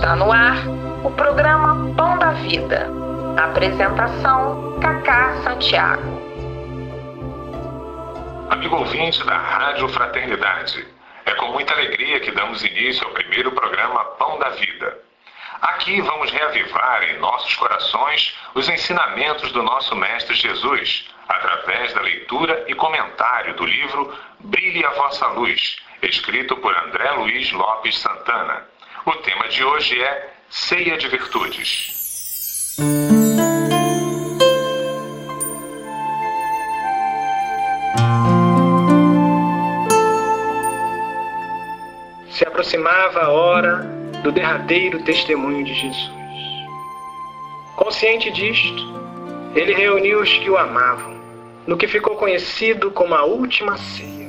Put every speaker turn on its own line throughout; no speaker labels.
Está no ar o programa Pão da Vida. Apresentação, Cacá Santiago.
Amigo ouvinte da Rádio Fraternidade, é com muita alegria que damos início ao primeiro programa Pão da Vida. Aqui vamos reavivar em nossos corações os ensinamentos do nosso Mestre Jesus, através da leitura e comentário do livro Brilhe a Vossa Luz, escrito por André Luiz Lopes Santana. O tema de hoje é Ceia de Virtudes.
Se aproximava a hora do derradeiro testemunho de Jesus. Consciente disto, ele reuniu os que o amavam, no que ficou conhecido como a última ceia.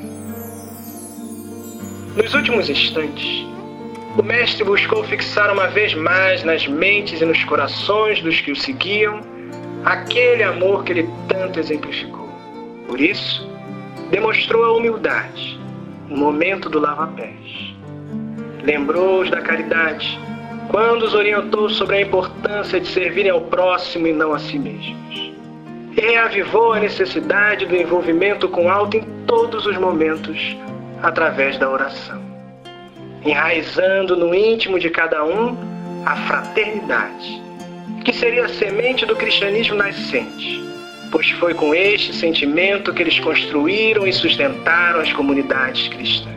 Nos últimos instantes, o mestre buscou fixar uma vez mais nas mentes e nos corações dos que o seguiam aquele amor que ele tanto exemplificou. Por isso, demonstrou a humildade no momento do lava-pés. Lembrou-os da caridade, quando os orientou sobre a importância de servirem ao próximo e não a si mesmos. E reavivou a necessidade do envolvimento com o alto em todos os momentos, através da oração, enraizando no íntimo de cada um a fraternidade, que seria a semente do cristianismo nascente, pois foi com este sentimento que eles construíram e sustentaram as comunidades cristãs.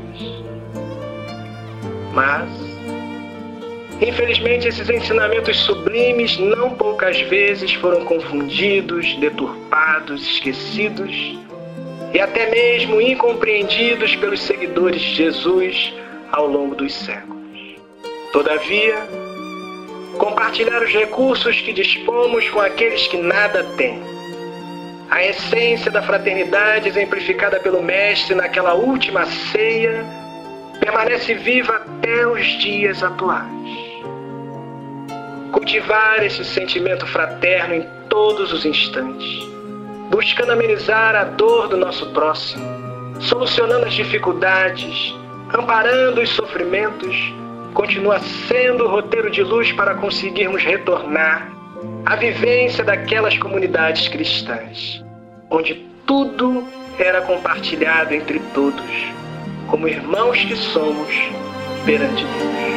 Mas, infelizmente, esses ensinamentos sublimes não poucas vezes foram confundidos, deturpados, esquecidos e até mesmo incompreendidos pelos seguidores de Jesus ao longo dos séculos. Todavia, compartilhar os recursos que dispomos com aqueles que nada têm, a essência da fraternidade exemplificada pelo Mestre naquela última ceia, permanece viva até os dias atuais. Cultivar esse sentimento fraterno em todos os instantes, buscando amenizar a dor do nosso próximo, solucionando as dificuldades, amparando os sofrimentos, continua sendo o roteiro de luz para conseguirmos retornar à vivência daquelas comunidades cristãs, onde tudo era compartilhado entre todos, como irmãos que somos perante Deus.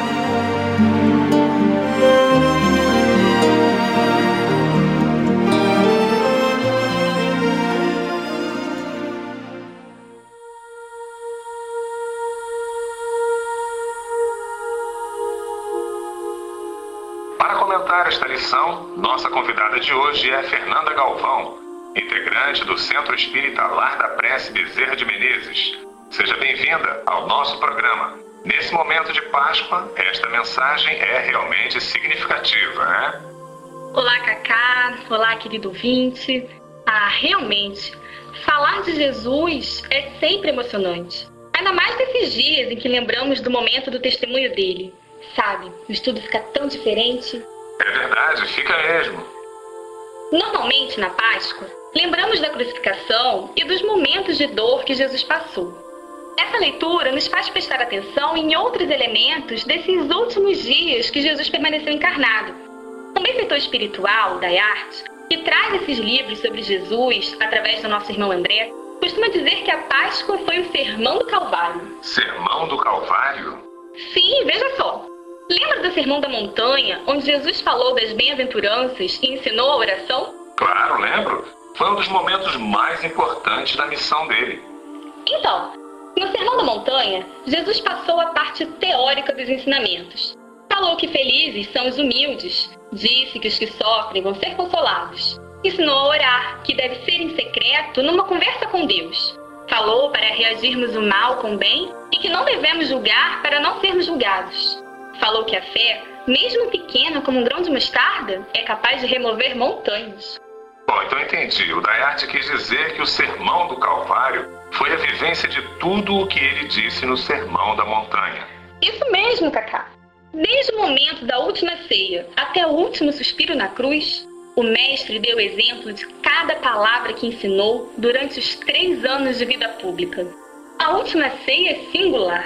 Para comentar esta lição, nossa convidada de hoje é Fernanda Galvão, integrante do Centro Espírita Lar da Prece Bezerra de Menezes. Seja bem-vinda ao nosso programa. Nesse momento de Páscoa, esta mensagem é realmente significativa, né?
Olá, Cacá. Olá, querido ouvinte. Realmente, falar de Jesus é sempre emocionante. Ainda mais nesses dias em que lembramos do momento do testemunho dele. Sabe, o estudo fica tão diferente.
É verdade, fica mesmo.
Normalmente, na Páscoa, lembramos da crucificação e dos momentos de dor que Jesus passou. Essa leitura nos faz prestar atenção em outros elementos desses últimos dias que Jesus permaneceu encarnado. Um benfeitor espiritual, Dayart, que traz esses livros sobre Jesus através do nosso irmão André, costuma dizer que a Páscoa foi o Sermão do Calvário.
Sermão do Calvário?
Sim, veja só. Lembra do Sermão da Montanha, onde Jesus falou das bem-aventuranças e ensinou a oração?
Claro, lembro. Foi um dos momentos mais importantes da missão dele.
Então, no Sermão da Montanha, Jesus passou a parte teórica dos ensinamentos. Falou que felizes são os humildes, disse que os que sofrem vão ser consolados. Ensinou a orar, que deve ser em secreto numa conversa com Deus. Falou para reagirmos o mal com o bem e que não devemos julgar para não sermos julgados. Falou que a fé, mesmo pequena como um grão de mostarda, é capaz de remover montanhas.
Bom, então entendi. O Dayart quis dizer que o Sermão do Calvário foi a vivência de tudo o que ele disse no Sermão da Montanha.
Isso mesmo, Cacá. Desde o momento da última ceia até o último suspiro na cruz, o Mestre deu exemplo de cada palavra que ensinou durante os 3 anos de vida pública. A última ceia é singular.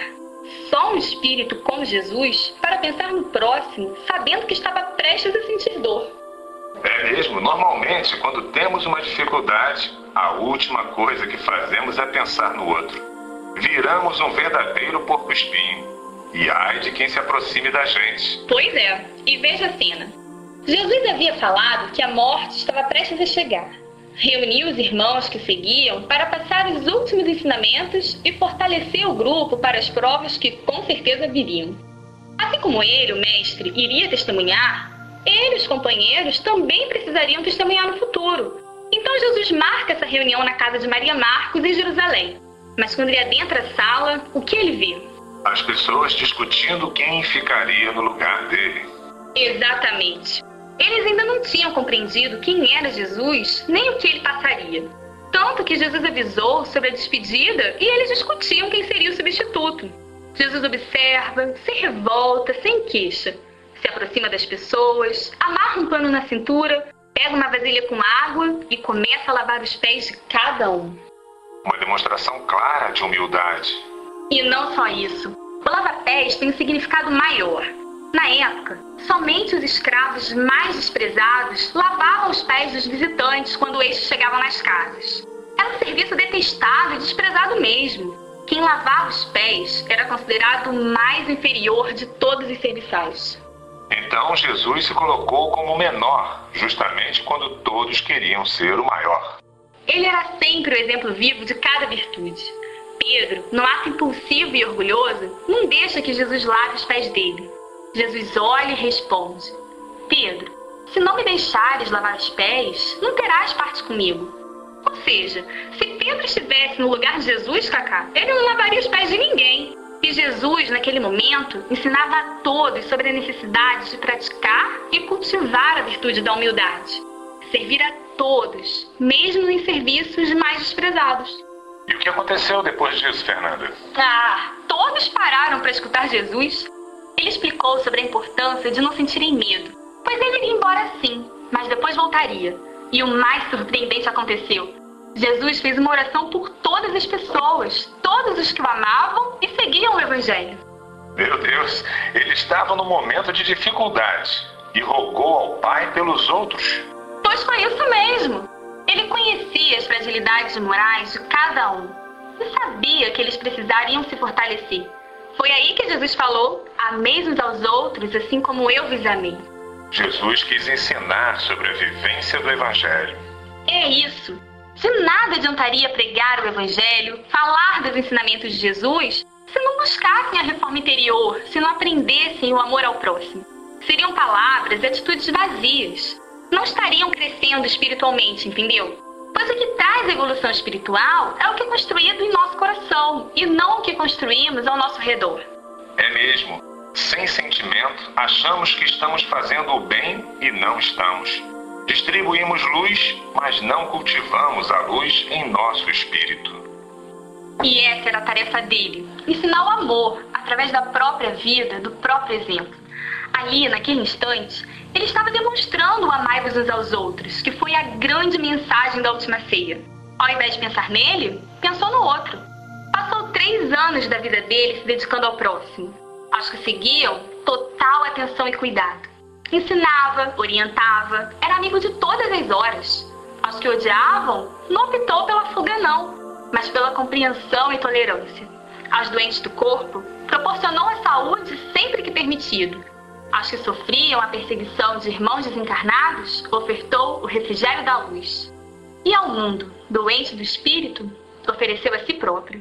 só um espírito como Jesus para pensar no próximo, sabendo que estava prestes a sentir dor.
É mesmo, normalmente, quando temos uma dificuldade, a última coisa que fazemos é pensar no outro. Viramos um verdadeiro porco-espinho. E ai de quem se aproxime da gente.
Pois é, e veja a cena. Jesus havia falado que a morte estava prestes a chegar. Reuniu os irmãos que seguiam para passar os últimos ensinamentos e fortalecer o grupo para as provas que com certeza viriam. Assim como ele, o mestre, iria testemunhar, ele e os companheiros também precisariam testemunhar no futuro. Então Jesus marca essa reunião na casa de Maria Marcos em Jerusalém. Mas quando ele adentra a sala, o que ele vê?
As pessoas discutindo quem ficaria no lugar dele.
Exatamente. Eles ainda não tinham compreendido quem era Jesus, nem o que ele passaria. Tanto que Jesus avisou sobre a despedida e eles discutiam quem seria o substituto. Jesus observa, se revolta, sem queixa. Se aproxima das pessoas, amarra um pano na cintura, pega uma vasilha com água e começa a lavar os pés de cada um.
Uma demonstração clara de humildade.
E não só isso. O lava-pés tem um significado maior. Na época, somente os escravos mais desprezados lavavam os pés dos visitantes quando estes chegavam nas casas. Era um serviço detestado e desprezado mesmo. Quem lavava os pés era considerado o mais inferior de todos os serviçais.
Então Jesus se colocou como o menor, justamente quando todos queriam ser o maior.
Ele era sempre o exemplo vivo de cada virtude. Pedro, no ato impulsivo e orgulhoso, não deixa que Jesus lave os pés dele. Jesus olha e responde: Pedro, se não me deixares lavar os pés, não terás parte comigo. Ou seja, se Pedro estivesse no lugar de Jesus, Cacá, ele não lavaria os pés de ninguém. E Jesus, naquele momento, ensinava a todos sobre a necessidade de praticar e cultivar a virtude da humildade. Servir a todos, mesmo em serviços mais desprezados.
E o que aconteceu depois disso, Fernanda?
Todos pararam para escutar Jesus. Ele explicou sobre a importância de não sentirem medo, pois ele iria embora sim, mas depois voltaria. E o mais surpreendente aconteceu. Jesus fez uma oração por todas as pessoas, todos os que o amavam e seguiam o Evangelho.
Meu Deus, ele estava num momento de dificuldade e rogou ao Pai pelos outros.
Pois foi isso mesmo. Ele conhecia as fragilidades morais de cada um e sabia que eles precisariam se fortalecer. Foi aí que Jesus falou: ameis uns aos outros assim como eu vos amei.
Jesus quis ensinar sobre a vivência do Evangelho.
É isso. De nada adiantaria pregar o Evangelho, falar dos ensinamentos de Jesus, se não buscassem a reforma interior, se não aprendessem o amor ao próximo. Seriam palavras e atitudes vazias. Não estariam crescendo espiritualmente, entendeu? Pois o que traz a evolução espiritual é o que é construído em nosso coração e não o que construímos ao nosso redor.
É mesmo. Sem sentimento, achamos que estamos fazendo o bem e não estamos. Distribuímos luz, mas não cultivamos a luz em nosso espírito.
E essa era a tarefa dele, ensinar o amor através da própria vida, do próprio exemplo. Ali, naquele instante, ele estava demonstrando o amai-vos uns aos outros, que foi a grande mensagem da última ceia. Ao invés de pensar nele, pensou no outro. Passou 3 anos da vida dele se dedicando ao próximo. Aos que seguiam, total atenção e cuidado. Ensinava, orientava, era amigo de todas as horas. Aos que odiavam, não optou pela fuga não, mas pela compreensão e tolerância. Aos doentes do corpo, proporcionou a saúde sempre que permitido. Aos que sofriam a perseguição de irmãos desencarnados, ofertou o refrigério da luz. E ao mundo, doente do espírito, ofereceu a si próprio.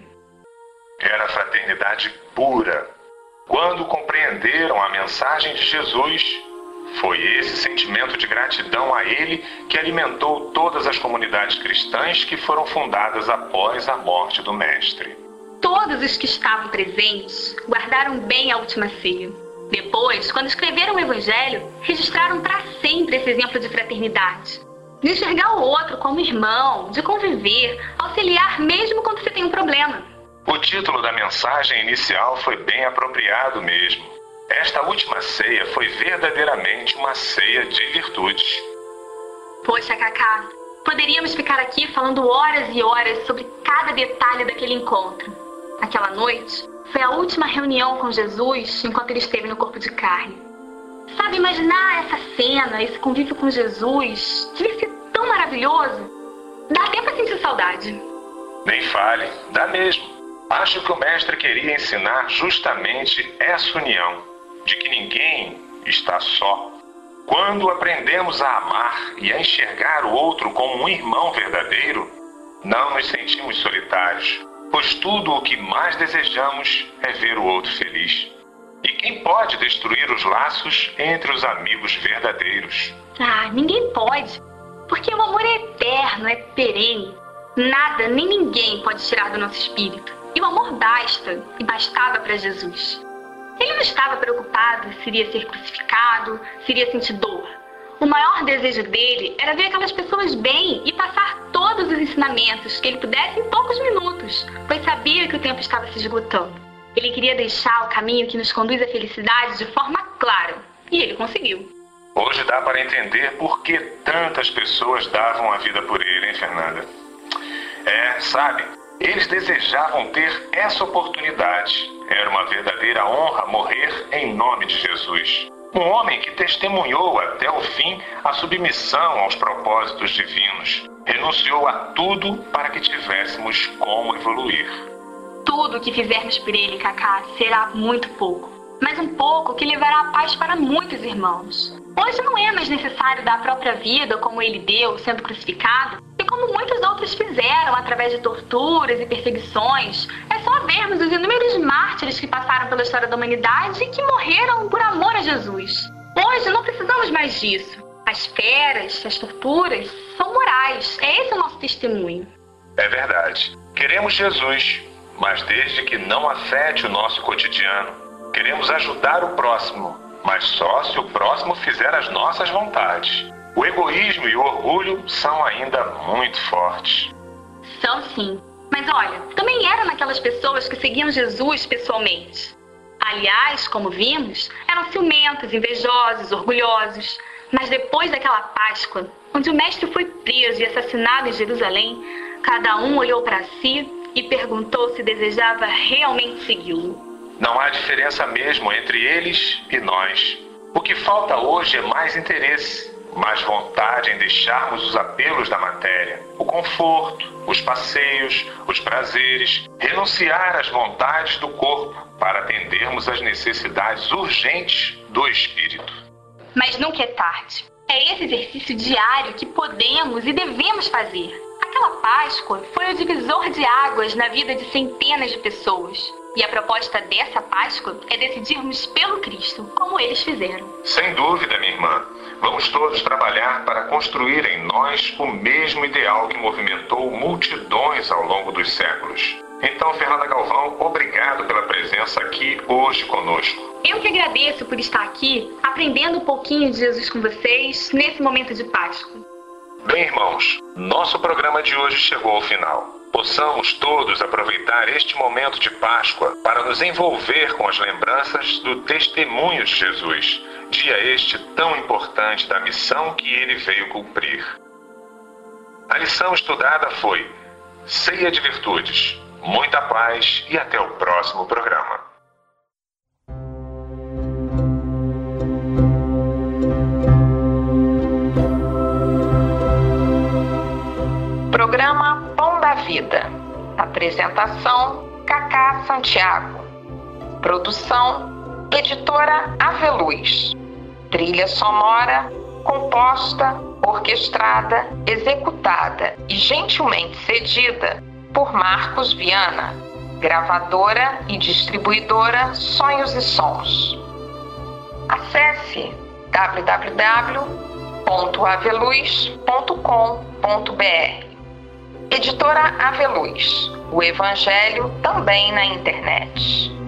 Era fraternidade pura. Quando compreenderam a mensagem de Jesus, foi esse sentimento de gratidão a ele que alimentou todas as comunidades cristãs que foram fundadas após a morte do Mestre.
Todos os que estavam presentes guardaram bem a última ceia. Depois, quando escreveram o Evangelho, registraram para sempre esse exemplo de fraternidade. De enxergar o outro como irmão, de conviver, auxiliar mesmo quando você tem um problema.
O título da mensagem inicial foi bem apropriado mesmo. Esta última ceia foi verdadeiramente uma ceia de virtudes.
Poxa, Cacá, poderíamos ficar aqui falando horas e horas sobre cada detalhe daquele encontro. Aquela noite foi a última reunião com Jesus enquanto ele esteve no corpo de carne. Sabe, imaginar essa cena, esse convívio com Jesus, devia ser tão maravilhoso. Dá até pra sentir saudade.
Nem fale, dá mesmo. Acho que o mestre queria ensinar justamente essa união, de que ninguém está só. Quando aprendemos a amar e a enxergar o outro como um irmão verdadeiro, não nos sentimos solitários, pois tudo o que mais desejamos é ver o outro feliz. E quem pode destruir os laços entre os amigos verdadeiros?
Ninguém pode, porque o amor é eterno, é perene. Nada nem ninguém pode tirar do nosso espírito. E o amor basta, e bastava para Jesus. Ele não estava preocupado se iria ser crucificado, se iria sentir dor. O maior desejo dele era ver aquelas pessoas bem e passar todos os ensinamentos que ele pudesse em poucos minutos, pois sabia que o tempo estava se esgotando. Ele queria deixar o caminho que nos conduz à felicidade de forma clara, e ele conseguiu.
Hoje dá para entender por que tantas pessoas davam a vida por ele, hein, Fernanda? Sabe, eles desejavam ter essa oportunidade. Era uma verdadeira honra morrer em nome de Jesus. Um homem que testemunhou até o fim a submissão aos propósitos divinos. Renunciou a tudo para que tivéssemos como evoluir.
Tudo que fizermos por ele, Cacá, será muito pouco. Mas um pouco que levará a paz para muitos irmãos. Hoje não é mais necessário dar a própria vida como ele deu, sendo crucificado, e como muitos outros fizeram através de torturas e perseguições. É só vermos os inúmeros mártires que passaram pela história da humanidade e que morreram por amor a Jesus. Hoje não precisamos mais disso. As feras, as torturas, são morais. É esse o nosso testemunho.
É verdade. Queremos Jesus, mas desde que não afete o nosso cotidiano. Queremos ajudar o próximo, mas só se o próximo fizer as nossas vontades. O egoísmo e o orgulho são ainda muito fortes.
São sim. Mas olha, também eram naquelas pessoas que seguiam Jesus pessoalmente. Aliás, como vimos, eram ciumentos, invejosos, orgulhosos. Mas depois daquela Páscoa, onde o mestre foi preso e assassinado em Jerusalém, cada um olhou para si e perguntou se desejava realmente segui-lo.
Não há diferença mesmo entre eles e nós. O que falta hoje é mais interesse, mais vontade em deixarmos os apelos da matéria, o conforto, os passeios, os prazeres, renunciar às vontades do corpo para atendermos às necessidades urgentes do espírito.
Mas nunca é tarde. É esse exercício diário que podemos e devemos fazer. Aquela Páscoa foi o divisor de águas na vida de centenas de pessoas. E a proposta dessa Páscoa é decidirmos pelo Cristo, como eles fizeram.
Sem dúvida, minha irmã. Vamos todos trabalhar para construir em nós o mesmo ideal que movimentou multidões ao longo dos séculos. Então, Fernanda Galvão, obrigado pela presença aqui hoje conosco.
Eu que agradeço por estar aqui, aprendendo um pouquinho de Jesus com vocês, nesse momento de Páscoa.
Bem, irmãos, nosso programa de hoje chegou ao final. Possamos todos aproveitar este momento de Páscoa para nos envolver com as lembranças do testemunho de Jesus, dia este tão importante da missão que ele veio cumprir. A lição estudada foi Ceia de Virtudes. Muita paz e até o próximo programa.
Programa Pão da Vida. Apresentação: Cacá Santiago. Produção: Editora Aveluz. Trilha sonora: composta, orquestrada, executada e gentilmente cedida por Marcos Viana. Gravadora e distribuidora Sonhos e Sons. Acesse www.aveluz.com.br. Editora Aveluz, o Evangelho também na internet.